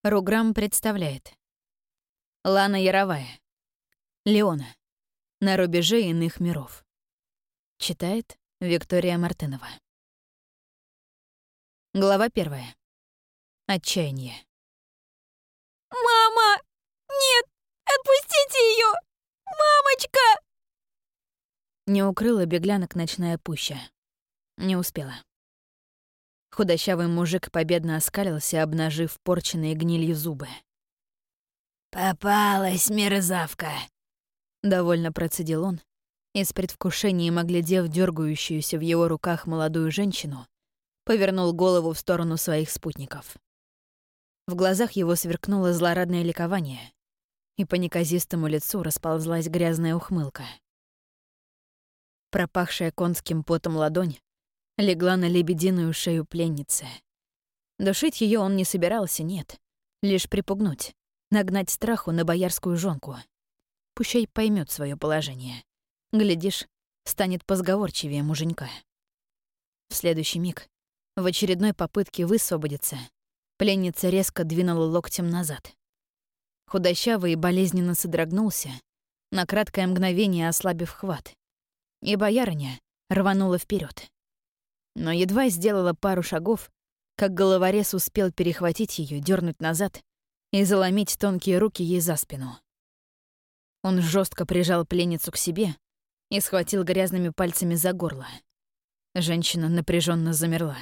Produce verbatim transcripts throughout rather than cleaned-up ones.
Руграм представляет. Лана Яровая. Леона. На рубеже иных миров. Читает Виктория Мартынова. Глава первая. Отчаяние. «Мама! Нет! Отпустите ее! Мамочка!» Не укрыла беглянок ночная пуща. Не успела. Худощавый мужик победно оскалился, обнажив порченные гнилью зубы. «Попалась, мерзавка!» — довольно процедил он, и с предвкушением оглядев дергающуюся в его руках молодую женщину, повернул голову в сторону своих спутников. В глазах его сверкнуло злорадное ликование, и по неказистому лицу расползлась грязная ухмылка. Пропахшая конским потом ладонь легла на лебединую шею пленницы. Душить ее он не собирался, нет, лишь припугнуть, нагнать страху на боярскую жонку. Пущай поймет свое положение. Глядишь, станет позговорчивее муженька. В следующий миг, в очередной попытке высвободиться, пленница резко двинула локтем назад. Худощавый болезненно содрогнулся, на краткое мгновение ослабив хват, и боярыня рванула вперед. Но едва сделала пару шагов, как головорез успел перехватить ее, дернуть назад и заломить тонкие руки ей за спину. Он жестко прижал пленницу к себе и схватил грязными пальцами за горло. Женщина напряженно замерла.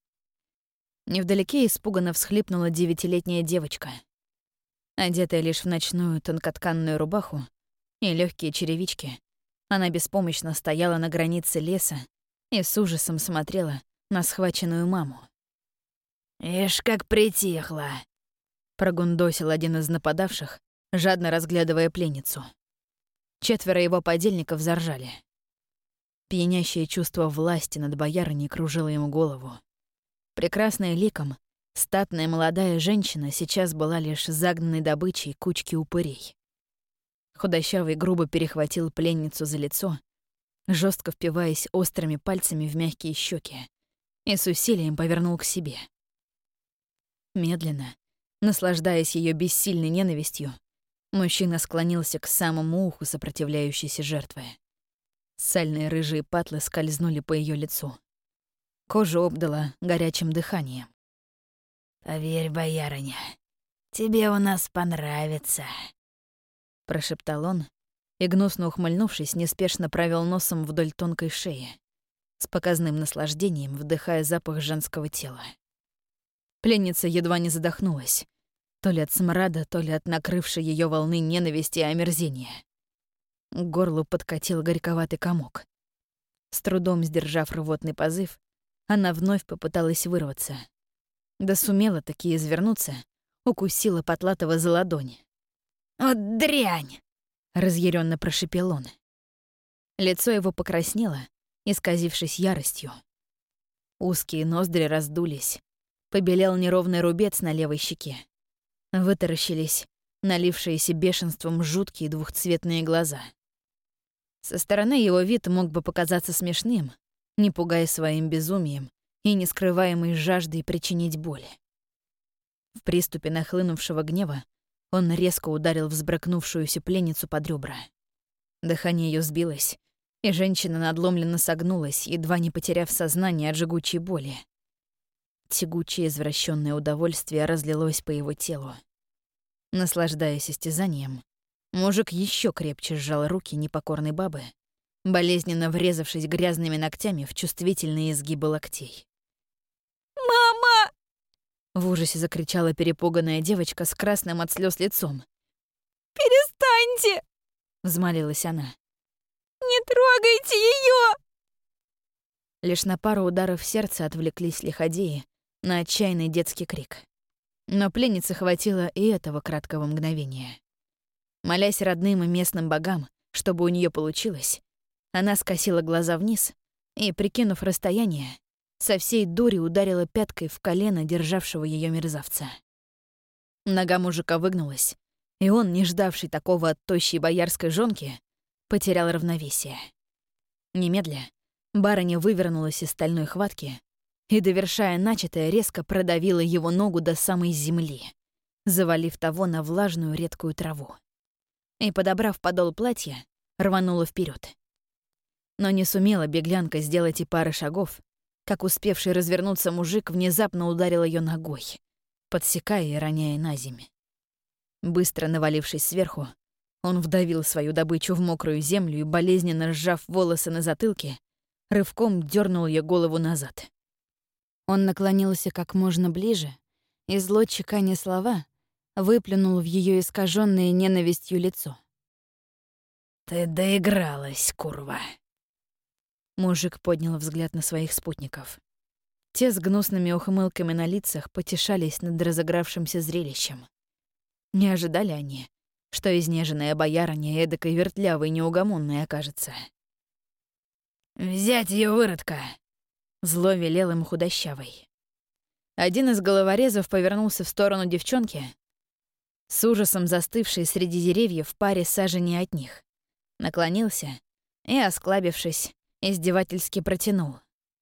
Невдалеке испуганно всхлипнула девятилетняя девочка. Одетая лишь в ночную тонкотканную рубаху и легкие черевички, она беспомощно стояла на границе леса и с ужасом смотрела на схваченную маму. «Ишь, как притихла!» — прогундосил один из нападавших, жадно разглядывая пленницу. Четверо его подельников заржали. Пьянящее чувство власти над боярыней кружило ему голову. Прекрасная ликом, статная молодая женщина сейчас была лишь загнанной добычей кучки упырей. Худощавый грубо перехватил пленницу за лицо, жестко впиваясь острыми пальцами в мягкие щеки, и с усилием повернул к себе. Медленно, наслаждаясь ее бессильной ненавистью, мужчина склонился к самому уху сопротивляющейся жертвы. Сальные рыжие патлы скользнули по ее лицу. Кожу обдала горячим дыханием. «Поверь, боярыня, тебе у нас понравится», — прошептал он, и, гнусно ухмыльнувшись, неспешно провел носом вдоль тонкой шеи, с показным наслаждением вдыхая запах женского тела. Пленница едва не задохнулась, то ли от смрада, то ли от накрывшей ее волны ненависти и омерзения. К горлу подкатил горьковатый комок. С трудом сдержав рвотный позыв, она вновь попыталась вырваться. Да сумела таки извернуться, укусила Потлатова за ладонь. «Вот дрянь!» — разъяренно прошипел он. Лицо его покраснело, исказившись яростью. Узкие ноздри раздулись, побелел неровный рубец на левой щеке. Вытаращились налившиеся бешенством жуткие двухцветные глаза. Со стороны его вид мог бы показаться смешным, не пугая своим безумием и нескрываемой жаждой причинить боль. В приступе нахлынувшего гнева он резко ударил взбрыкнувшуюся пленницу под ребра. Дыхание ее сбилось, и женщина надломленно согнулась, едва не потеряв сознание от жгучей боли. Тягучее извращенное удовольствие разлилось по его телу. Наслаждаясь истязанием, мужик еще крепче сжал руки непокорной бабы, болезненно врезавшись грязными ногтями в чувствительные изгибы локтей. «Мама!» — в ужасе закричала перепуганная девочка с красным от слез лицом. «Перестаньте!» — взмолилась она. «Не трогайте ее!» Лишь на пару ударов сердца отвлеклись лиходеи на отчаянный детский крик. Но пленнице хватило и этого краткого мгновения. Молясь родным и местным богам, чтобы у нее получилось, она скосила глаза вниз и, прикинув расстояние, со всей дури ударила пяткой в колено державшего ее мерзавца. Нога мужика выгнулась, и он, не ждавший такого от тощей боярской жонки, потерял равновесие. Немедля барыня вывернулась из стальной хватки и, довершая начатое, резко продавила его ногу до самой земли, завалив того на влажную редкую траву. И, подобрав подол платья, рванула вперед. Но не сумела беглянка сделать и пары шагов, как успевший развернуться мужик внезапно ударил ее ногой, подсекая и роняя на землю. Быстро навалившись сверху, он вдавил свою добычу в мокрую землю и, болезненно сжав волосы на затылке, рывком дернул ее голову назад. Он наклонился как можно ближе и, зло чеканя слова, выплюнул в ее искаженное ненавистью лицо. «Ты доигралась, курва!» Мужик поднял взгляд на своих спутников. Те с гнусными ухмылками на лицах потешались над разыгравшимся зрелищем. Не ожидали они, что изнеженная боярыня эдакой вертлявой неугомонной окажется. «Взять ее выродка!» — зло велел им худощавый. Один из головорезов повернулся в сторону девчонки, с ужасом застывшей среди деревьев в паре саженей от них, наклонился и, осклабившись, издевательски протянул.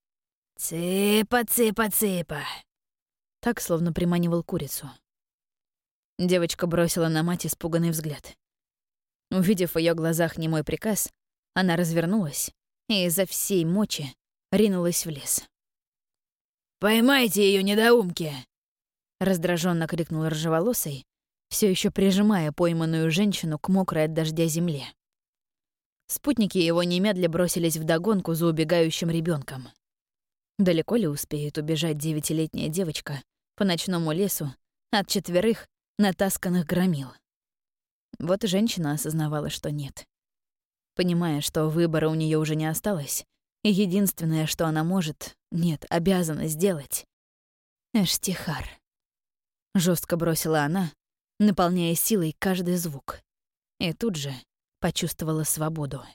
«Цыпа, цыпа, цыпа!» Так, словно приманивал курицу. Девочка бросила на мать испуганный взгляд. Увидев в ее глазах немой приказ, она развернулась и изо всей мочи ринулась в лес. «Поймайте ее, недоумки!» Раздраженно крикнул рыжеволосый, все еще прижимая пойманную женщину к мокрой от дождя земле. Спутники его немедля бросились вдогонку за убегающим ребенком. Далеко ли успеет убежать девятилетняя девочка по ночному лесу от четверых натасканных громил? Вот и женщина осознавала, что нет. Понимая, что выбора у нее уже не осталось, и единственное, что она может, нет, обязана сделать — Эштихар. Жестко бросила она, наполняя силой каждый звук. И тут же почувствовала свободу.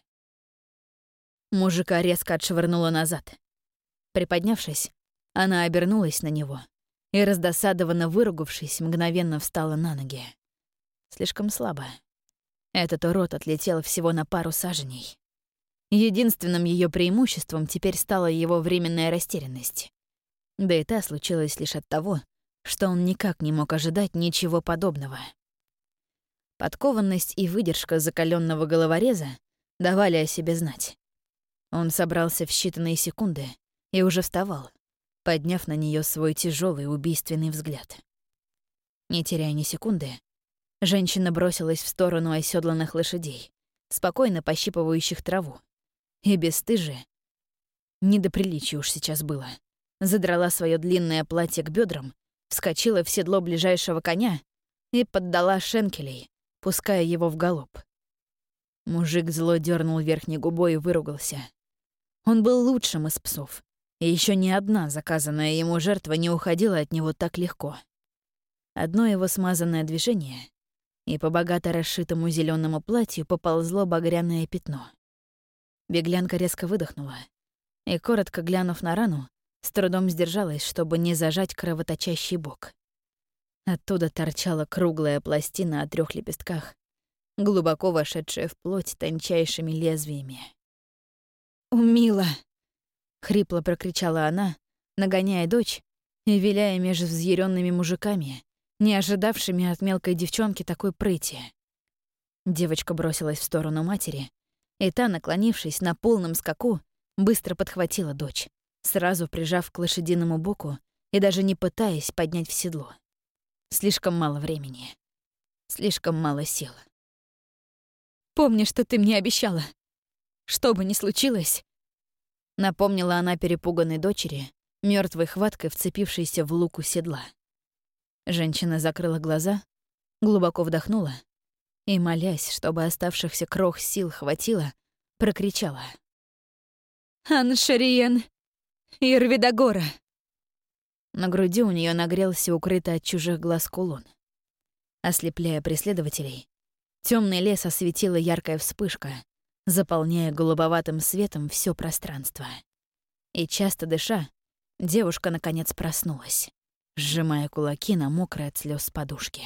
Мужика резко отшвырнула назад. Приподнявшись, она обернулась на него и, раздосадованно выругавшись, мгновенно встала на ноги. Слишком слабо. Этот урод отлетел всего на пару саженей. Единственным ее преимуществом теперь стала его временная растерянность. Да и та случилась лишь от того, что он никак не мог ожидать ничего подобного. Подкованность и выдержка закаленного головореза давали о себе знать. Он собрался в считанные секунды и уже вставал, подняв на нее свой тяжелый убийственный взгляд. Не теряя ни секунды, женщина бросилась в сторону оседланных лошадей, спокойно пощипывающих траву, и бесстыжие, не до приличия уж сейчас было, задрала свое длинное платье к бедрам, вскочила в седло ближайшего коня и поддала шенкелей, пуская его в галоп. Мужик зло дернул верхней губой и выругался. Он был лучшим из псов, и еще ни одна заказанная ему жертва не уходила от него так легко. Одно его смазанное движение, и по богато расшитому зеленому платью поползло багряное пятно. Беглянка резко выдохнула и, коротко глянув на рану, с трудом сдержалась, чтобы не зажать кровоточащий бок. Оттуда торчала круглая пластина о трех лепестках, глубоко вошедшая в плоть тончайшими лезвиями. «Умила!» — хрипло прокричала она, нагоняя дочь и виляя между взъяренными мужиками, не ожидавшими от мелкой девчонки такой прыти. Девочка бросилась в сторону матери, и та, наклонившись на полном скаку, быстро подхватила дочь, сразу прижав к лошадиному боку и даже не пытаясь поднять в седло. Слишком мало времени. Слишком мало сил. «Помни, что ты мне обещала. Что бы ни случилось», — напомнила она перепуганной дочери, мертвой хваткой вцепившейся в луку седла. Женщина закрыла глаза, глубоко вдохнула и, молясь, чтобы оставшихся крох сил хватило, прокричала: «Ан-Шариен! Ирвидагора!» На груди у нее нагрелся укрытый от чужих глаз кулон. Ослепляя преследователей, темный лес осветила яркая вспышка, заполняя голубоватым светом все пространство. И часто дыша, девушка наконец проснулась, сжимая кулаки на мокрой от слез подушке.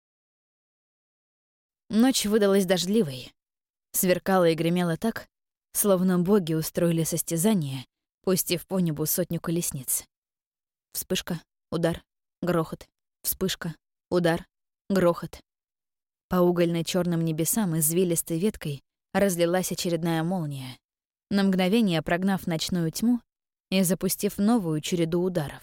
Ночь выдалась дождливой. Сверкала и гремела так, словно боги устроили состязание, пустив по небу сотню колесниц. Вспышка, удар, грохот, вспышка, удар, грохот. По угольно черным небесам извилистой веткой разлилась очередная молния, на мгновение прогнав ночную тьму и запустив новую череду ударов.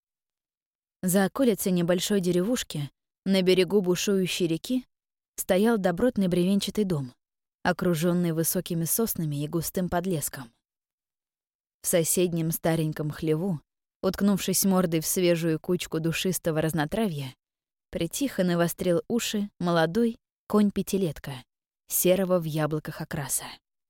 За околицей небольшой деревушки, на берегу бушующей реки, стоял добротный бревенчатый дом, окружённый высокими соснами и густым подлеском. В соседнем стареньком хлеву, уткнувшись мордой в свежую кучку душистого разнотравья, притихо навострил уши молодой конь-пятилетка, серого в яблоках окраса.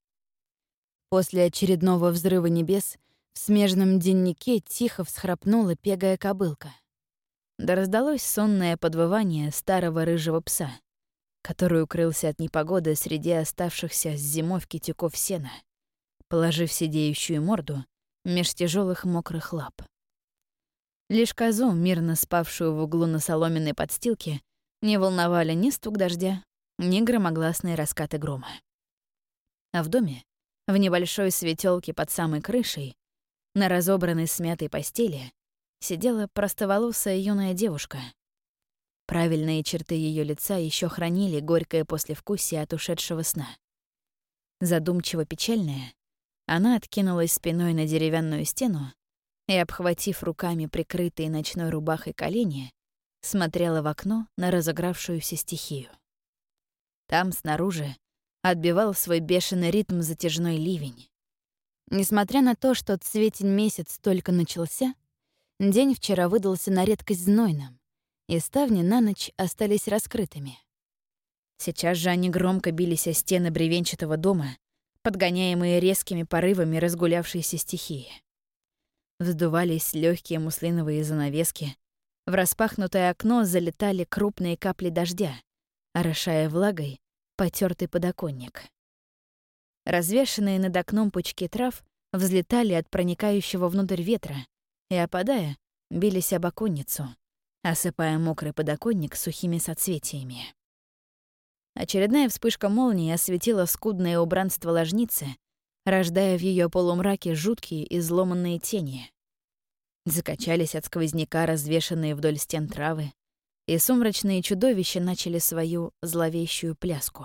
После очередного взрыва небес в смежном деннике тихо всхрапнула пегая кобылка. Да раздалось сонное подвывание старого рыжего пса, который укрылся от непогоды среди оставшихся с зимовки тюков сена, положив сидеющую морду меж тяжелых мокрых лап. Лишь козу, мирно спавшую в углу на соломенной подстилке, не волновали ни стук дождя, ни громогласные раскаты грома. А в доме, в небольшой светелке под самой крышей, на разобранной смятой постели, сидела простоволосая юная девушка. Правильные черты ее лица еще хранили горькое послевкусие от ушедшего сна. Задумчиво печальная, она откинулась спиной на деревянную стену и, обхватив руками прикрытые ночной рубахой колени, смотрела в окно на разыгравшуюся стихию. Там, снаружи, отбивал свой бешеный ритм затяжной ливень. Несмотря на то, что цветень месяц только начался, день вчера выдался на редкость знойным, и ставни на ночь остались раскрытыми. Сейчас же они громко бились о стены бревенчатого дома, подгоняемые резкими порывами разгулявшейся стихии. Вздувались легкие муслиновые занавески, в распахнутое окно залетали крупные капли дождя, орошая влагой потертый подоконник. Развешанные над окном пучки трав взлетали от проникающего внутрь ветра и, опадая, бились об оконницу, осыпая мокрый подоконник сухими соцветиями. Очередная вспышка молнии осветила скудное убранство ложницы, рождая в ее полумраке жуткие изломанные тени. Закачались от сквозняка развешанные вдоль стен травы, и сумрачные чудовища начали свою зловещую пляску.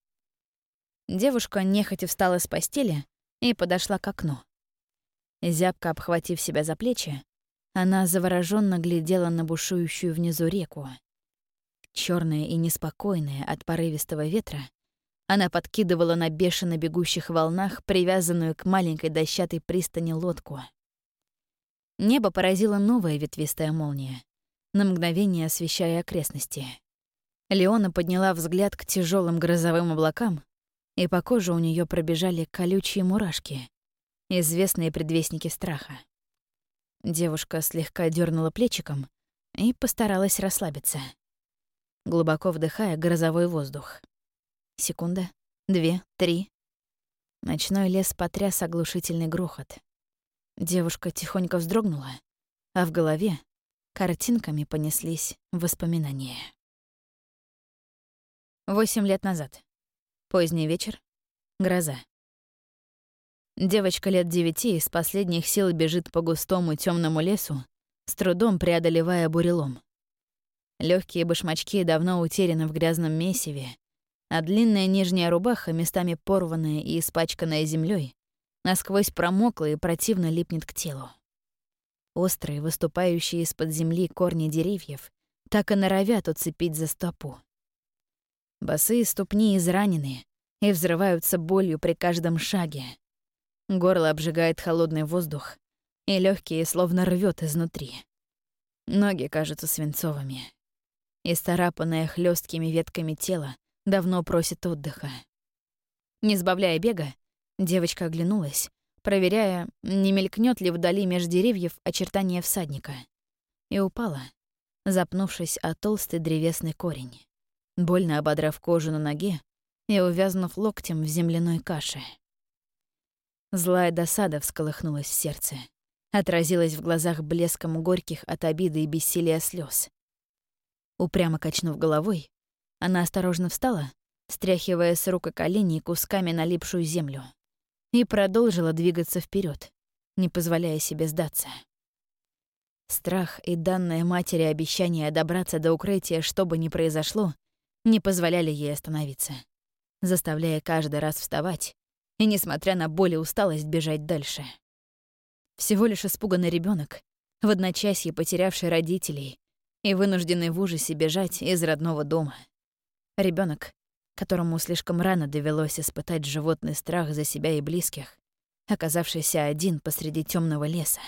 Девушка нехотя встала с постели и подошла к окну. Зябко обхватив себя за плечи, она завороженно глядела на бушующую внизу реку. Черная и неспокойная от порывистого ветра, она подкидывала на бешено бегущих волнах привязанную к маленькой дощатой пристани лодку. Небо поразила новая ветвистая молния, на мгновение освещая окрестности. Леона подняла взгляд к тяжелым грозовым облакам, и по коже у нее пробежали колючие мурашки, известные предвестники страха. Девушка слегка дернула плечиком и постаралась расслабиться, глубоко вдыхая грозовой воздух. Секунда, две, три. Ночной лес потряс оглушительный грохот. Девушка тихонько вздрогнула, а в голове картинками понеслись воспоминания. Восемь лет назад. Поздний вечер. Гроза. Девочка лет девяти из последних сил бежит по густому темному лесу, с трудом преодолевая бурелом. Легкие башмачки давно утеряны в грязном месиве, а длинная нижняя рубаха, местами порванная и испачканная землей, насквозь промокла и противно липнет к телу. Острые, выступающие из-под земли корни деревьев так и норовят уцепить за стопу. Босые ступни изранены и взрываются болью при каждом шаге. Горло обжигает холодный воздух, и легкие словно рвет изнутри. Ноги кажутся свинцовыми. Исцарапанное хлесткими ветками тело давно просит отдыха. Не сбавляя бега, девочка оглянулась, проверяя, не мелькнет ли вдали меж деревьев очертания всадника, и упала, запнувшись о толстый древесный корень, больно ободрав кожу на ноге и увязнув локтем в земляной каше. Злая досада всколыхнулась в сердце, отразилась в глазах блеском горьких от обиды и бессилия слез. Упрямо качнув головой, она осторожно встала, стряхивая с рук и коленей кусками налипшую землю, и продолжила двигаться вперед, не позволяя себе сдаться. Страх и данное матери обещание добраться до укрытия, что бы ни произошло, не позволяли ей остановиться, заставляя каждый раз вставать и, несмотря на боль и усталость, бежать дальше. Всего лишь испуганный ребенок, в одночасье потерявший родителей и вынужденный в ужасе бежать из родного дома. Ребенок, которому слишком рано довелось испытать животный страх за себя и близких, оказавшийся один посреди темного леса.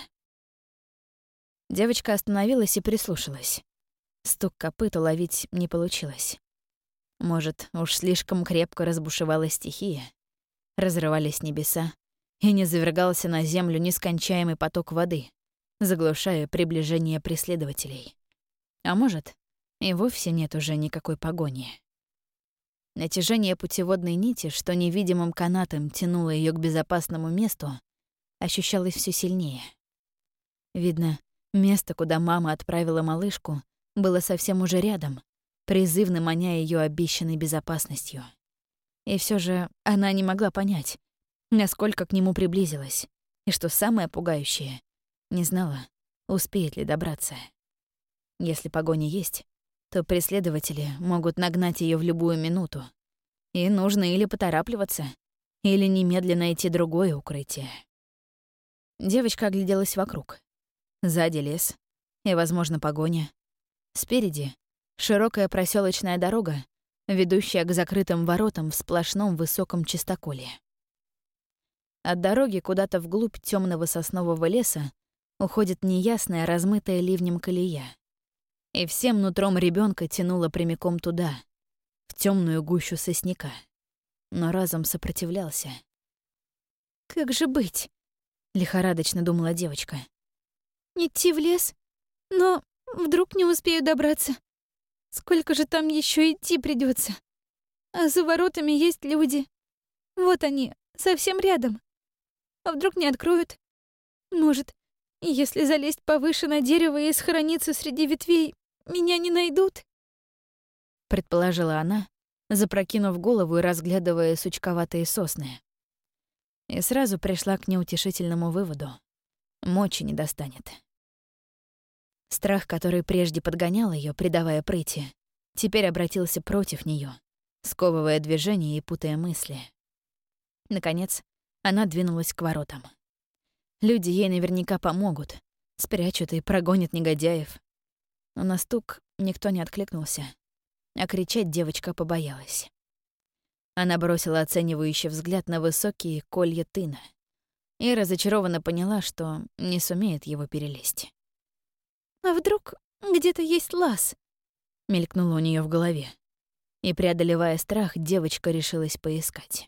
Девочка остановилась и прислушалась. Стук копыт уловить не получилось. Может, уж слишком крепко разбушевалась стихия, разрывались небеса, и не завергался на землю нескончаемый поток воды, заглушая приближение преследователей. А может, и вовсе нет уже никакой погони. Натяжение путеводной нити, что невидимым канатом тянуло ее к безопасному месту, ощущалось все сильнее. Видно, место, куда мама отправила малышку, было совсем уже рядом, призывно маня ее обещанной безопасностью. И все же она не могла понять, насколько к нему приблизилась, и, что самое пугающее, не знала, успеет ли добраться. Если погоня есть, то преследователи могут нагнать ее в любую минуту, и нужно или поторапливаться, или немедленно идти другое укрытие. Девочка огляделась вокруг. Сзади лес и, возможно, погоня. Спереди — широкая проселочная дорога, ведущая к закрытым воротам в сплошном высоком чистоколе. От дороги куда-то вглубь темного соснового леса уходит неясная, размытая ливнем колея. И всем нутром ребенка тянуло прямиком туда, в темную гущу сосняка. Но разум сопротивлялся. «Как же быть?» — лихорадочно думала девочка. «Идти в лес? Но вдруг не успею добраться? Сколько же там еще идти придется? А за воротами есть люди. Вот они, совсем рядом. А вдруг не откроют? Может, если залезть повыше на дерево и схорониться среди ветвей, меня не найдут?» Предположила она, запрокинув голову и разглядывая сучковатые сосны. И сразу пришла к неутешительному выводу. Мочи не достанет. Страх, который прежде подгонял ее, придавая прыти, теперь обратился против нее, сковывая движения и путая мысли. Наконец, она двинулась к воротам. Люди ей наверняка помогут, спрячут и прогонят негодяев. Но на стук никто не откликнулся, а кричать девочка побоялась. Она бросила оценивающий взгляд на высокие колья тына и разочарованно поняла, что не сумеет его перелезть. «А вдруг где-то есть лаз?» — мелькнуло у нее в голове. И, преодолевая страх, девочка решилась поискать.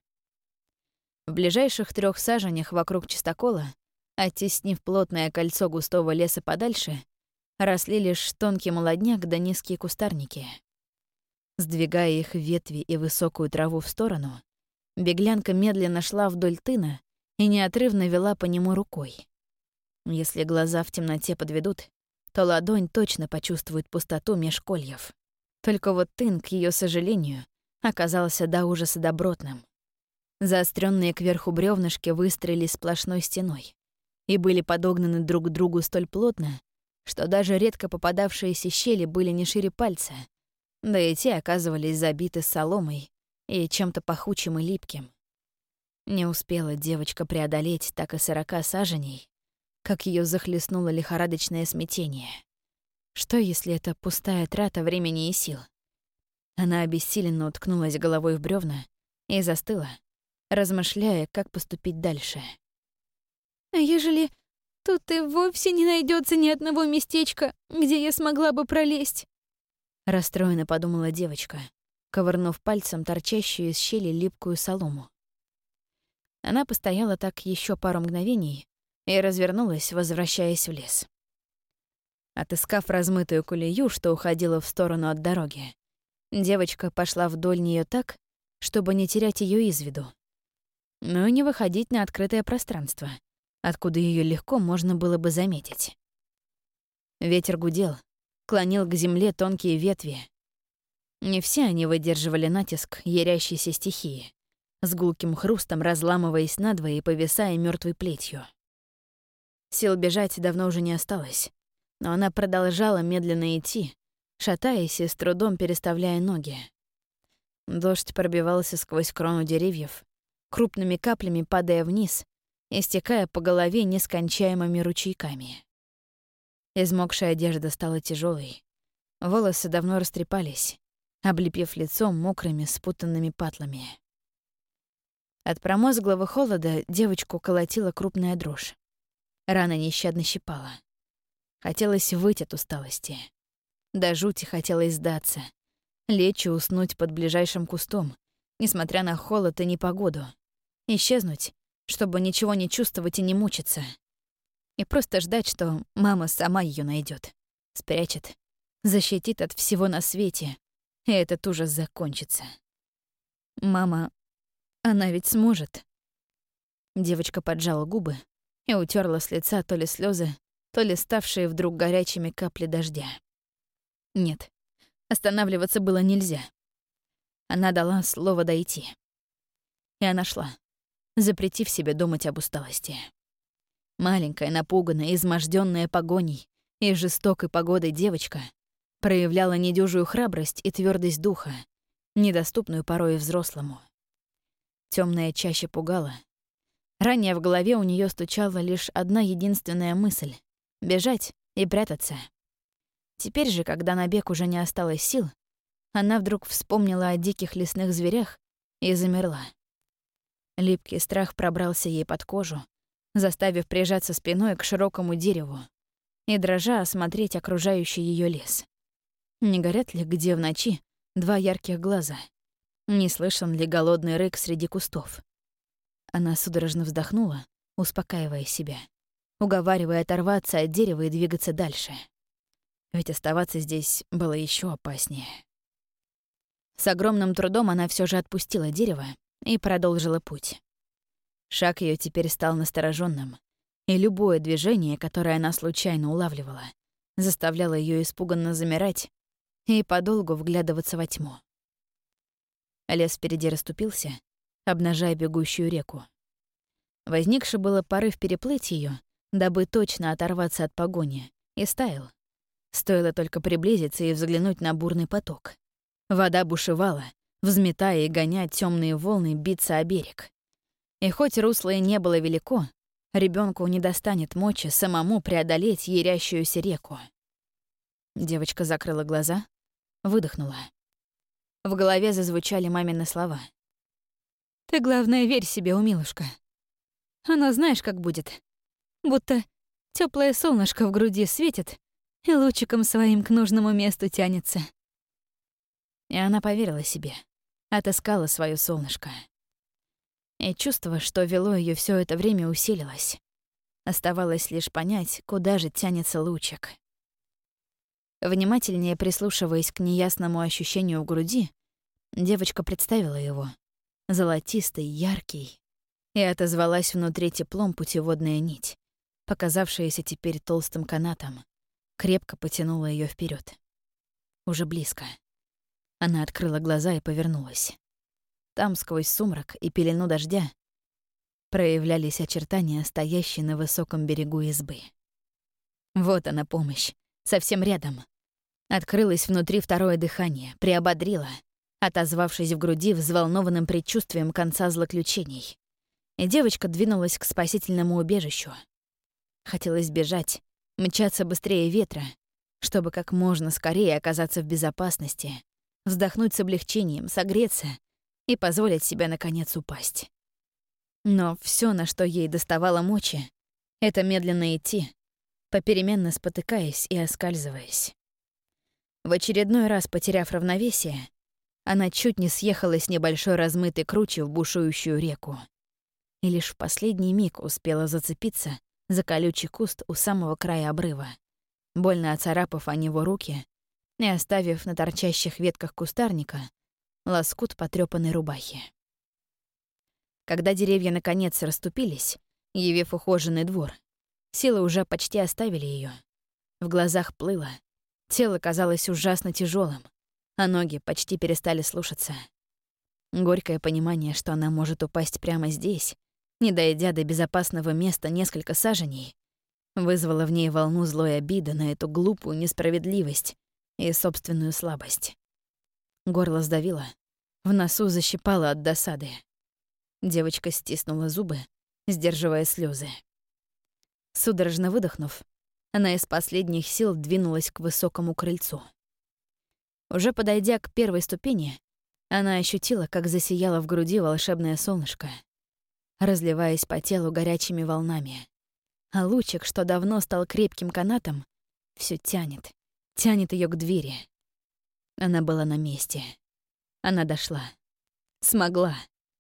В ближайших трех саженях вокруг чистокола, оттеснив плотное кольцо густого леса подальше, росли лишь тонкий молодняк да низкие кустарники. Сдвигая их ветви и высокую траву в сторону, беглянка медленно шла вдоль тына и неотрывно вела по нему рукой. Если глаза в темноте подведут, то ладонь точно почувствует пустоту меж кольев. Только вот тын, к ее сожалению, оказался до ужаса добротным. Заостренные кверху бревнышки выстроились сплошной стеной и были подогнаны друг к другу столь плотно, что даже редко попадавшиеся щели были не шире пальца, да и те оказывались забиты соломой и чем-то пахучим и липким. Не успела девочка преодолеть так и сорока саженей, как ее захлестнуло лихорадочное смятение. Что, если это пустая трата времени и сил? Она обессиленно уткнулась головой в бревна и застыла, размышляя, как поступить дальше. «А ежели тут и вовсе не найдется ни одного местечка, где я смогла бы пролезть?» Расстроенно подумала девочка, ковырнув пальцем торчащую из щели липкую солому. Она постояла так еще пару мгновений и развернулась, возвращаясь в лес. Отыскав размытую колею, что уходила в сторону от дороги, девочка пошла вдоль нее так, чтобы не терять ее из виду, но и не выходить на открытое пространство, откуда ее легко можно было бы заметить. Ветер гудел, клонил к земле тонкие ветви. Не все они выдерживали натиск ярящейся стихии, с гулким хрустом разламываясь надвое и повисая мертвой плетью. Сил бежать давно уже не осталось, но она продолжала медленно идти, шатаясь и с трудом переставляя ноги. Дождь пробивался сквозь крону деревьев, крупными каплями падая вниз и стекая по голове нескончаемыми ручейками. Измокшая одежда стала тяжелой, волосы давно растрепались, облепив лицо мокрыми спутанными патлами. От промозглого холода девочку колотила крупная дрожь. Рана нещадно щипала. Хотелось выть от усталости. До жути хотелось сдаться, лечь и уснуть под ближайшим кустом, несмотря на холод и непогоду. Исчезнуть, чтобы ничего не чувствовать и не мучиться. И просто ждать, что мама сама ее найдет, спрячет, защитит от всего на свете, и этот ужас закончится. Мама, она ведь сможет. Девочка поджала губы и утерла с лица то ли слезы, то ли ставшие вдруг горячими капли дождя. Нет, останавливаться было нельзя. Она дала слово дойти. И она шла, запретив себе думать об усталости. Маленькая, напуганная, измождённая погоней и жестокой погодой девочка проявляла недюжую храбрость и твёрдость духа, недоступную порой и взрослому. Тёмная чаща пугала. Ранее в голове у неё стучала лишь одна единственная мысль — бежать и прятаться. Теперь же, когда на бег уже не осталось сил, она вдруг вспомнила о диких лесных зверях и замерла. Липкий страх пробрался ей под кожу, заставив прижаться спиной к широкому дереву и, дрожа, осмотреть окружающий её лес. Не горят ли где в ночи два ярких глаза? Не слышен ли голодный рык среди кустов? Она судорожно вздохнула, успокаивая себя, уговаривая оторваться от дерева и двигаться дальше. Ведь оставаться здесь было еще опаснее. С огромным трудом она все же отпустила дерево и продолжила путь. Шаг ее теперь стал настороженным, и любое движение, которое она случайно улавливала, заставляло ее испуганно замирать и подолгу вглядываться во тьму. Лес впереди расступился, обнажая бегущую реку. Возникший было порыв переплыть ее, дабы точно оторваться от погони, и стаял. Стоило только приблизиться и взглянуть на бурный поток. Вода бушевала, взметая и гоня темные волны биться о берег. И хоть русло и не было велико, ребенку не достанет мочи самому преодолеть ярящуюся реку. Девочка закрыла глаза, выдохнула. В голове зазвучали мамины слова. «Ты, главное, верь себе, умилушка. Оно знаешь, как будет. Будто теплое солнышко в груди светит и лучиком своим к нужному месту тянется». И она поверила себе, отыскала свое солнышко. И чувство, что вело ее все это время, усилилось. Оставалось лишь понять, куда же тянется лучик. Внимательнее прислушиваясь к неясному ощущению в груди, девочка представила его, золотистый, яркий, и отозвалась внутри теплом путеводная нить, показавшаяся теперь толстым канатом, крепко потянула ее вперед. Уже близко. Она открыла глаза и повернулась. Там, сквозь сумрак и пелену дождя, проявлялись очертания стоящей на высоком берегу избы. Вот она, помощь, совсем рядом. Открылось внутри второе дыхание, приободрило, отозвавшись в груди взволнованным предчувствием конца злоключений. И девочка двинулась к спасительному убежищу. Хотелось бежать, мчаться быстрее ветра, чтобы как можно скорее оказаться в безопасности, вздохнуть с облегчением, согреться и позволить себе, наконец, упасть. Но все, на что ей доставало мочи, — это медленно идти, попеременно спотыкаясь и оскальзываясь. В очередной раз, потеряв равновесие, она чуть не съехала с небольшой размытой кручи в бушующую реку. И лишь в последний миг успела зацепиться за колючий куст у самого края обрыва, больно оцарапав о него руки и оставив на торчащих ветках кустарника лоскут потрёпанной рубахи. Когда деревья наконец расступились, явив ухоженный двор, силы уже почти оставили её. В глазах плыло, тело казалось ужасно тяжелым, а ноги почти перестали слушаться. Горькое понимание, что она может упасть прямо здесь, не дойдя до безопасного места несколько саженей, вызвало в ней волну злой обиды на эту глупую несправедливость и собственную слабость. Горло сдавило, в носу защипало от досады. Девочка стиснула зубы, сдерживая слезы. Судорожно выдохнув, она из последних сил двинулась к высокому крыльцу. Уже подойдя к первой ступени, она ощутила, как засияло в груди волшебное солнышко, разливаясь по телу горячими волнами. А лучик, что давно стал крепким канатом, все тянет, тянет ее к двери. Она была на месте. Она дошла. Смогла.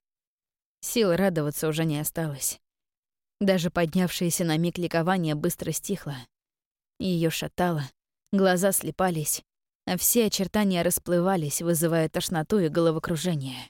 Сил радоваться уже не осталось. Даже поднявшееся на миг ликование быстро стихло. Ее шатало, глаза слепались, а все очертания расплывались, вызывая тошноту и головокружение.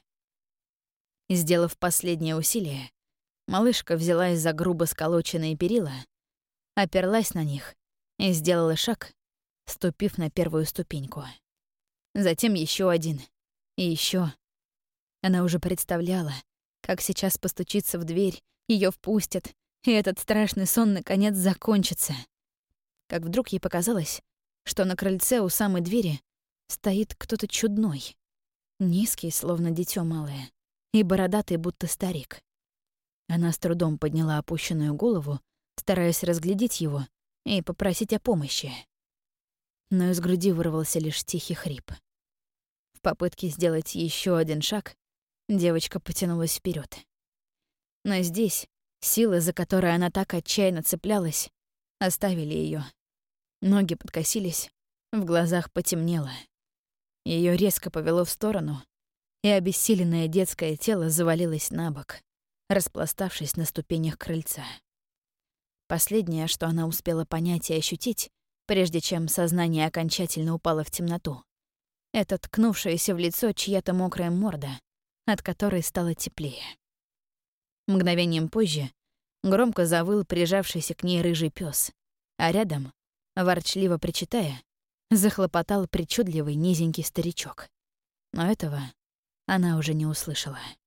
Сделав последнее усилие, малышка взялась за грубо сколоченные перила, оперлась на них и сделала шаг, ступив на первую ступеньку. Затем еще один. И еще. Она уже представляла, как сейчас постучится в дверь, ее впустят, и этот страшный сон наконец закончится. Как вдруг ей показалось, что на крыльце у самой двери стоит кто-то чудной. Низкий, словно дитё малое, и бородатый, будто старик. Она с трудом подняла опущенную голову, стараясь разглядеть его и попросить о помощи. Но из груди вырвался лишь тихий хрип. В попытке сделать еще один шаг девочка потянулась вперед. Но здесь силы, за которые она так отчаянно цеплялась, оставили ее. Ноги подкосились, в глазах потемнело. Ее резко повело в сторону, и обессиленное детское тело завалилось на бок, распластавшись на ступенях крыльца. Последнее, что она успела понять и ощутить, прежде чем сознание окончательно упало в темноту, это ткнувшаяся в лицо чья-то мокрая морда, от которой стало теплее. Мгновением позже громко завыл прижавшийся к ней рыжий пес, а рядом, ворчливо причитая, захлопотал причудливый низенький старичок. Но этого она уже не услышала.